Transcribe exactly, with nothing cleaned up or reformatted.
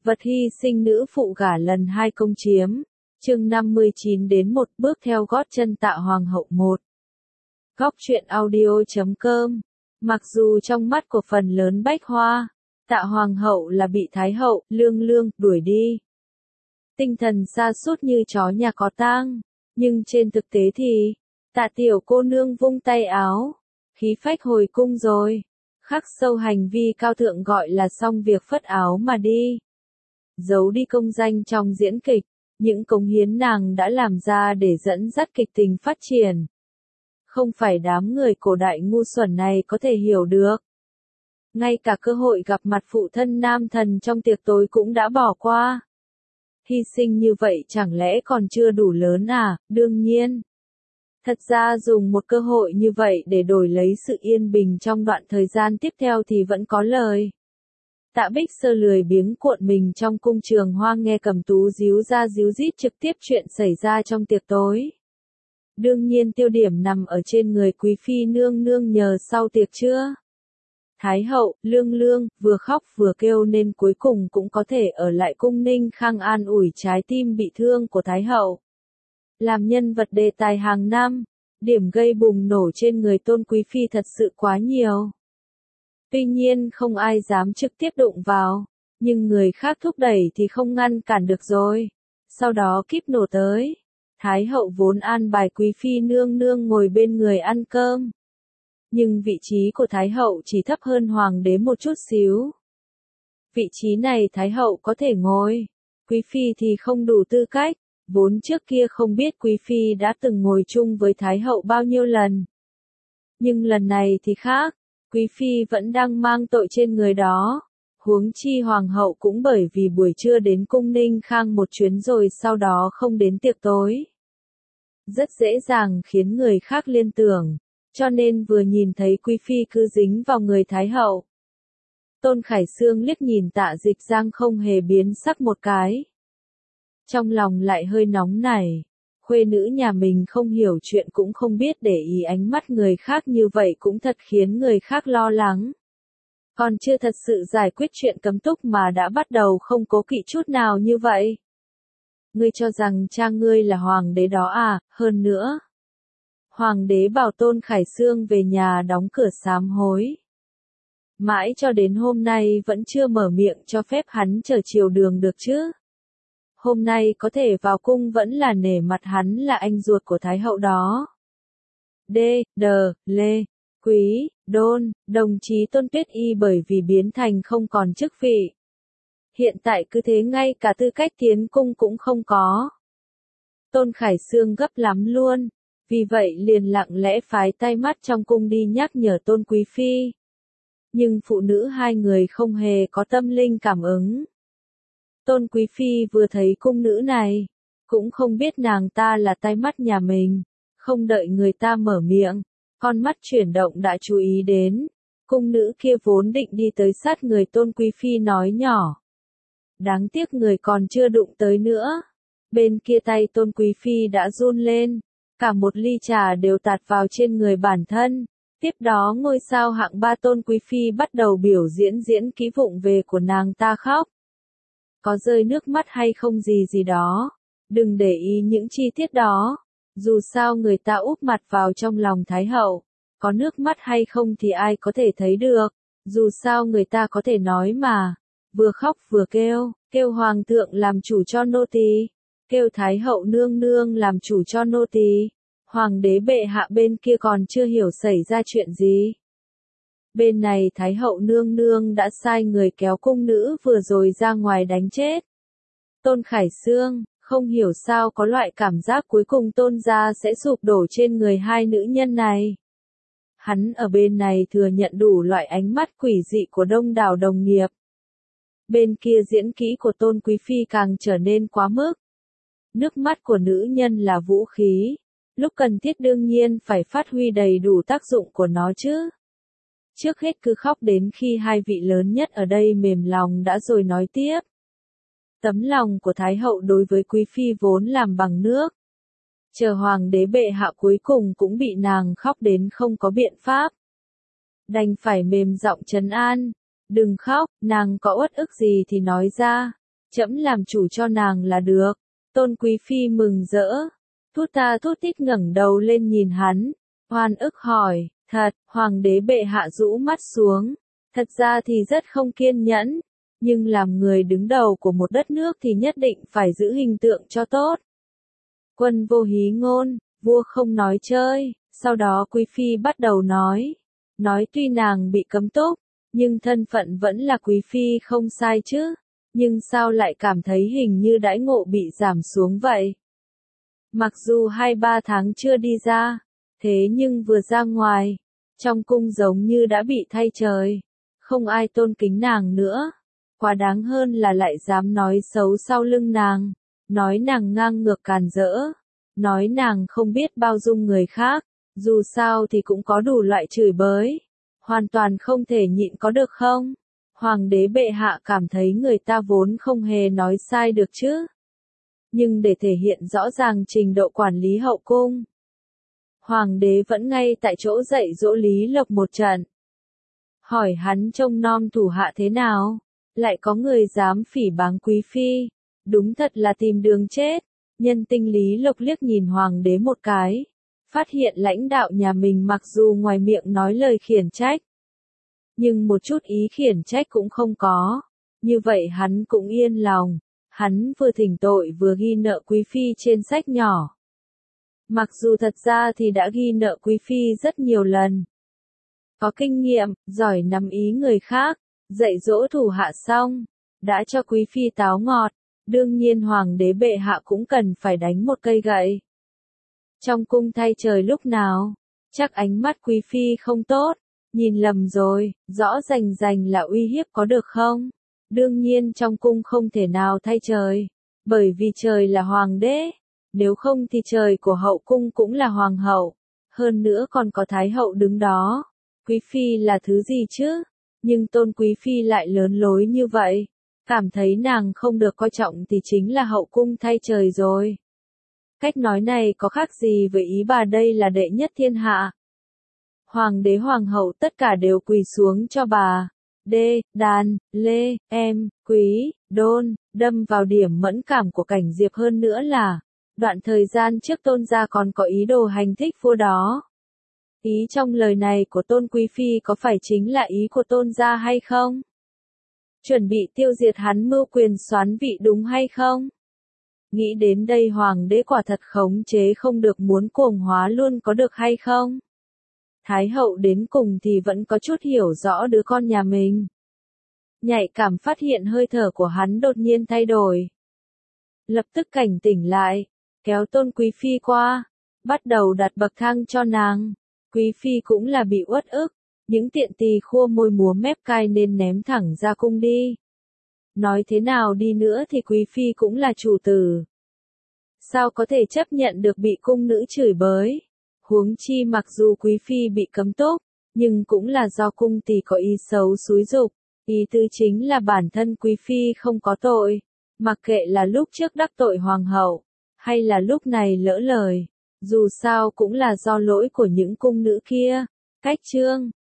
Vật hy sinh nữ phụ gả lần hai công chiếm. Chương năm mươi chín đến một bước theo gót chân Tạ Hoàng hậu một. Góc truyện audio chấm com. Mặc dù trong mắt của phần lớn bách hoa, Tạ Hoàng hậu là bị Thái hậu, Lương Lương, đuổi đi. Tinh thần sa sút như chó nhà có tang, nhưng trên thực tế thì, Tạ tiểu cô nương vung tay áo, khí phách hồi cung rồi, khắc sâu hành vi cao thượng gọi là xong việc phất áo mà đi. Giấu đi công danh trong diễn kịch, những cống hiến nàng đã làm ra để dẫn dắt kịch tình phát triển. Không phải đám người cổ đại ngu xuẩn này có thể hiểu được. Ngay cả cơ hội gặp mặt phụ thân nam thần trong tiệc tối cũng đã bỏ qua. Hy sinh như vậy chẳng lẽ còn chưa đủ lớn à? Đương nhiên. Thật ra dùng một cơ hội như vậy để đổi lấy sự yên bình trong đoạn thời gian tiếp theo thì vẫn có lời. Tạ Bích Sơ lười biếng cuộn mình trong cung Trường Hoa nghe Cẩm Tú díu ra díu dít trực tiếp chuyện xảy ra trong tiệc tối. Đương nhiên tiêu điểm nằm ở trên người quý phi nương nương nhờ sau tiệc chưa. Thái hậu, Lương Lương, vừa khóc vừa kêu nên cuối cùng cũng có thể ở lại cung Ninh Khang an ủi trái tim bị thương của Thái hậu. Làm nhân vật đề tài hàng năm, điểm gây bùng nổ trên người Tôn Quý Phi thật sự quá nhiều. Tuy nhiên không ai dám trực tiếp đụng vào, nhưng người khác thúc đẩy thì không ngăn cản được rồi. Sau đó kíp nổ tới. Thái hậu vốn an bài quý phi nương nương ngồi bên người ăn cơm. Nhưng vị trí của Thái hậu chỉ thấp hơn hoàng đế một chút xíu. Vị trí này Thái hậu có thể ngồi, quý phi thì không đủ tư cách, vốn trước kia không biết quý phi đã từng ngồi chung với Thái hậu bao nhiêu lần. Nhưng lần này thì khác. Quý phi vẫn đang mang tội trên người đó, huống chi hoàng hậu cũng bởi vì buổi trưa đến cung Ninh Khang một chuyến rồi sau đó không đến tiệc tối. Rất dễ dàng khiến người khác liên tưởng, cho nên vừa nhìn thấy quý phi cứ dính vào người Thái hậu. Tôn Khải Xương liếc nhìn Tạ Dịch Giang không hề biến sắc một cái. Trong lòng lại hơi nóng nảy. Khuê nữ nhà mình không hiểu chuyện cũng không biết để ý ánh mắt người khác như vậy cũng thật khiến người khác lo lắng. Còn chưa thật sự giải quyết chuyện cấm túc mà đã bắt đầu không cố kỵ chút nào như vậy. Ngươi cho rằng cha ngươi là hoàng đế đó à, hơn nữa. Hoàng đế bảo Tôn Khải Xương về nhà đóng cửa sám hối. Mãi cho đến hôm nay vẫn chưa mở miệng cho phép hắn trở chiều đường được chứ. Hôm nay có thể vào cung vẫn là nể mặt hắn là anh ruột của Thái hậu đó. D, D, Lê, Quý, Đôn, đồng chí Tôn Tuyết Y bởi vì biến thành không còn chức vị. Hiện tại cứ thế ngay cả tư cách tiến cung cũng không có. Tôn Khải Xương gấp lắm luôn, vì vậy liền lặng lẽ phái tay mắt trong cung đi nhắc nhở Tôn Quý Phi. Nhưng phụ nữ hai người không hề có tâm linh cảm ứng. Tôn Quý Phi vừa thấy cung nữ này, cũng không biết nàng ta là tai mắt nhà mình, không đợi người ta mở miệng, con mắt chuyển động đã chú ý đến, cung nữ kia vốn định đi tới sát người Tôn Quý Phi nói nhỏ. Đáng tiếc người còn chưa đụng tới nữa, bên kia tay Tôn Quý Phi đã run lên, cả một ly trà đều tạt vào trên người bản thân, tiếp đó ngôi sao hạng ba Tôn Quý Phi bắt đầu biểu diễn diễn kỹ vụng về của nàng ta khóc. Có rơi nước mắt hay không gì gì đó, đừng để ý những chi tiết đó, dù sao người ta úp mặt vào trong lòng Thái hậu, có nước mắt hay không thì ai có thể thấy được, dù sao người ta có thể nói mà, vừa khóc vừa kêu, kêu hoàng thượng làm chủ cho nô tỳ, kêu Thái hậu nương nương làm chủ cho nô tỳ, hoàng đế bệ hạ bên kia còn chưa hiểu xảy ra chuyện gì. Bên này Thái hậu nương nương đã sai người kéo cung nữ vừa rồi ra ngoài đánh chết. Tôn Khải Xương, không hiểu sao có loại cảm giác cuối cùng Tôn gia sẽ sụp đổ trên người hai nữ nhân này. Hắn ở bên này thừa nhận đủ loại ánh mắt quỷ dị của đông đảo đồng nghiệp. Bên kia diễn kỹ của Tôn Quý Phi càng trở nên quá mức. Nước mắt của nữ nhân là vũ khí, lúc cần thiết đương nhiên phải phát huy đầy đủ tác dụng của nó chứ. Trước hết cứ khóc đến khi hai vị lớn nhất ở đây mềm lòng đã rồi nói tiếp. Tấm lòng của Thái hậu đối với Quý Phi vốn làm bằng nước. Chờ hoàng đế bệ hạ cuối cùng cũng bị nàng khóc đến không có biện pháp. Đành phải mềm giọng trấn an. Đừng khóc, nàng có uất ức gì thì nói ra. trẫm làm chủ cho nàng là được. Tôn Quý Phi mừng rỡ, thút ta thút thít ngẩng đầu lên nhìn hắn, oan ức hỏi, thật, hoàng đế bệ hạ rũ mắt xuống, thật ra thì rất không kiên nhẫn, nhưng làm người đứng đầu của một đất nước thì nhất định phải giữ hình tượng cho tốt. Quân vô hí ngôn, vua không nói chơi, sau đó Quý Phi bắt đầu nói, nói tuy nàng bị cấm túc, nhưng thân phận vẫn là Quý Phi không sai chứ, nhưng sao lại cảm thấy hình như đãi ngộ bị giảm xuống vậy? Mặc dù hai ba tháng chưa đi ra, thế nhưng vừa ra ngoài, trong cung giống như đã bị thay trời, không ai tôn kính nàng nữa, quá đáng hơn là lại dám nói xấu sau lưng nàng, nói nàng ngang ngược càn rỡ, nói nàng không biết bao dung người khác, dù sao thì cũng có đủ loại chửi bới, hoàn toàn không thể nhịn có được không? Hoàng đế bệ hạ cảm thấy người ta vốn không hề nói sai được chứ. Nhưng để thể hiện rõ ràng trình độ quản lý hậu cung, hoàng đế vẫn ngay tại chỗ dạy dỗ Lý Lộc một trận. Hỏi hắn trông nom thủ hạ thế nào, lại có người dám phỉ báng Quý Phi, đúng thật là tìm đường chết. Nhân tinh Lý Lộc liếc nhìn hoàng đế một cái, phát hiện lãnh đạo nhà mình mặc dù ngoài miệng nói lời khiển trách, nhưng một chút ý khiển trách cũng không có, như vậy hắn cũng yên lòng, hắn vừa thỉnh tội vừa ghi nợ Quý Phi trên sách nhỏ. Mặc dù thật ra thì đã ghi nợ Quý Phi rất nhiều lần. Có kinh nghiệm, giỏi nắm ý người khác, dạy dỗ thủ hạ xong, đã cho Quý Phi táo ngọt, đương nhiên hoàng đế bệ hạ cũng cần phải đánh một cây gậy. Trong cung thay trời lúc nào, chắc ánh mắt Quý Phi không tốt, nhìn lầm rồi, rõ rành rành là uy hiếp có được không? Đương nhiên trong cung không thể nào thay trời, bởi vì trời là hoàng đế, nếu không thì trời của hậu cung cũng là hoàng hậu, hơn nữa còn có thái hậu đứng đó. Quý Phi là thứ gì chứ? Nhưng Tôn Quý Phi lại lớn lối như vậy, cảm thấy nàng không được coi trọng thì chính là hậu cung thay trời rồi. Cách nói này có khác gì với ý bà đây là đệ nhất thiên hạ. Hoàng đế hoàng hậu tất cả đều quỳ xuống cho bà. Đê, đàn, lê, em, quý, đôn, đâm vào điểm mẫn cảm của Cảnh Diệp hơn nữa là, đoạn thời gian trước Tôn gia còn có ý đồ hành thích vua đó. Ý trong lời này của Tôn Quý Phi có phải chính là ý của Tôn gia hay không? Chuẩn bị tiêu diệt hắn mưu quyền soán vị đúng hay không? Nghĩ đến đây hoàng đế quả thật khống chế không được muốn cuồng hóa luôn có được hay không? Thái hậu đến cùng thì vẫn có chút hiểu rõ đứa con nhà mình. Nhạy cảm phát hiện hơi thở của hắn đột nhiên thay đổi. Lập tức cảnh tỉnh lại, kéo Tôn Quý Phi qua, bắt đầu đặt bậc thang cho nàng. Quý Phi cũng là bị uất ức, những tiện tỳ khua môi múa mép cai nên ném thẳng ra cung đi. Nói thế nào đi nữa thì Quý Phi cũng là chủ tử. Sao có thể chấp nhận được bị cung nữ chửi bới? Huống chi mặc dù Quý Phi bị cấm túc, nhưng cũng là do cung tỳ có ý xấu xúi dục. Ý tứ chính là bản thân Quý Phi không có tội, mặc kệ là lúc trước đắc tội hoàng hậu, hay là lúc này lỡ lời, dù sao cũng là do lỗi của những cung nữ kia. Cách chương